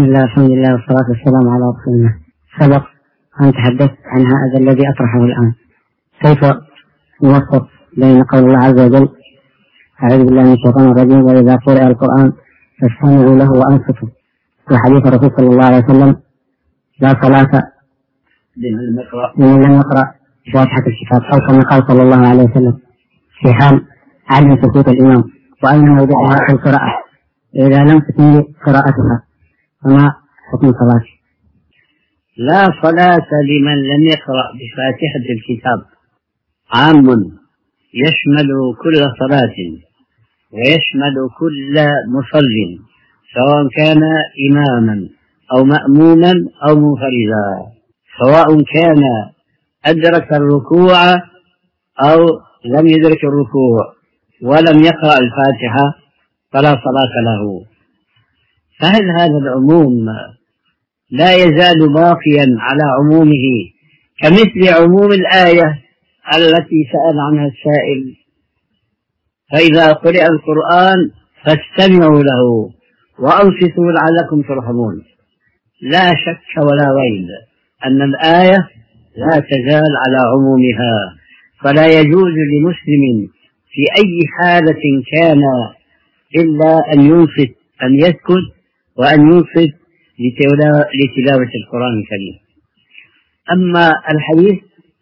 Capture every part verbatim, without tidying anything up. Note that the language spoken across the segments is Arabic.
بسم الله الحمد لله والصلاة والسلام على رسول الله. سبق أن تحدثت عن هذا الذي أطرحه الآن، كيف نوفق بين قول الله عز وجل أعوذ بالله من الشيطان الرجيم وإذا قرئ القرآن فاستمعوا له وأنصتوا، وحديث الرسول صلى الله عليه وسلم لا صلاة لمن لم يقرأ فاتحة الكتاب، أو كما قال صلى الله عليه وسلم في حال عدم سكوت الإمام وأين موضعها في القراءة إذا لم تتم قراءتها، فما حكم صلاة؟ لا صلاة لمن لم يقرأ بفاتحة الكتاب عام يشمل كل صلاة ويشمل كل مصل سواء كان إماما أو مأموما أو منفردا، سواء كان أدرك الركوع أو لم يدرك الركوع ولم يقرأ الفاتحة فلا صلاة له. فهل هذا العموم لا يزال باقيا على عمومه كمثل عموم الآية التي سأل عنها السائل فإذا قرئ القرآن فاستمعوا له وأنصتوا لعلكم ترحمون؟ لا شك ولا ريب أن الآية لا تزال على عمومها، فلا يجوز لمسلم في أي حالة كان إلا أن ينصت، أن يسكت وأن ينصت لتلاوة القرآن الكريم. أما الحديث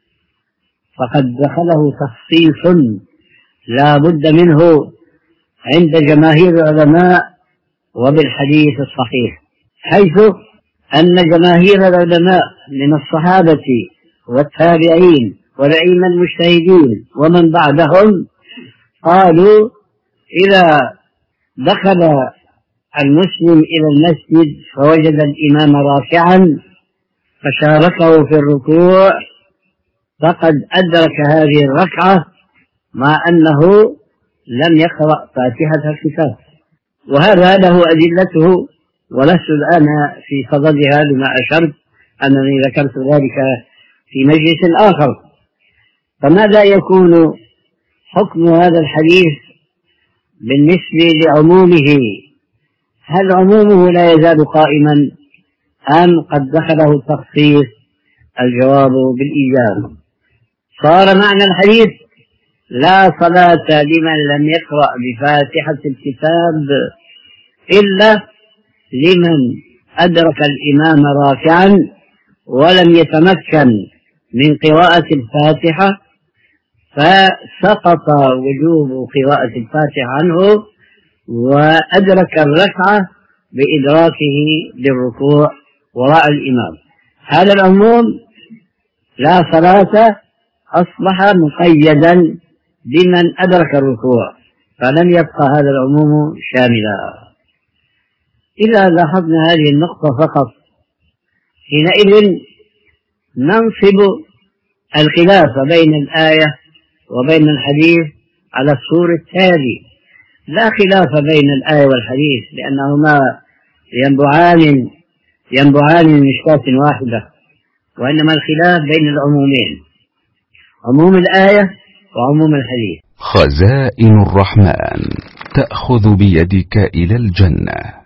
فقد دخله تخصيص لا بد منه عند جماهير العلماء وبالحديث الصحيح، حيث أن جماهير العلماء من الصحابة والتابعين والأئمة المجتهدين ومن بعدهم قالوا إذا دخل المسلم إلى المسجد فوجد الإمام راكعا فشاركه في الركوع فقد أدرك هذه الركعة مع أنه لم يقرأ فاتحة الكتاب، وهذا له أدلته ولست الآن في صددها لما أشرت أنني ذكرت ذلك في مجلس آخر. فماذا يكون حكم هذا الحديث بالنسبة لعمومه؟ هل عمومه لا يزال قائما أم قد دخله التخصيص؟ الجواب بالإيجاب. صار معنى الحديث لا صلاة لمن لم يقرأ بفاتحة الكتاب إلا لمن أدرك الإمام راكعا ولم يتمكن من قراءة الفاتحة فسقط وجوب قراءة الفاتحة عنه وأدرك الركعة بإدراكه للركوع وراء الإمام. هذا العموم لا صلاة أصبح مقيدا بمن أدرك الركوع، فلم يبقى هذا العموم شاملا. إذا لاحظنا هذه النقطة فقط حينئذ ننصب الخلاف بين الآية وبين الحديث على الصور التالي: لا خلاف بين الآية والحديث لأنهما ينبعان ينبعان من مشكاة واحدة، وإنما الخلاف بين العمومين، عموم الآية وعموم الحديث. خزائن الرحمن تأخذ بيدك إلى الجنة.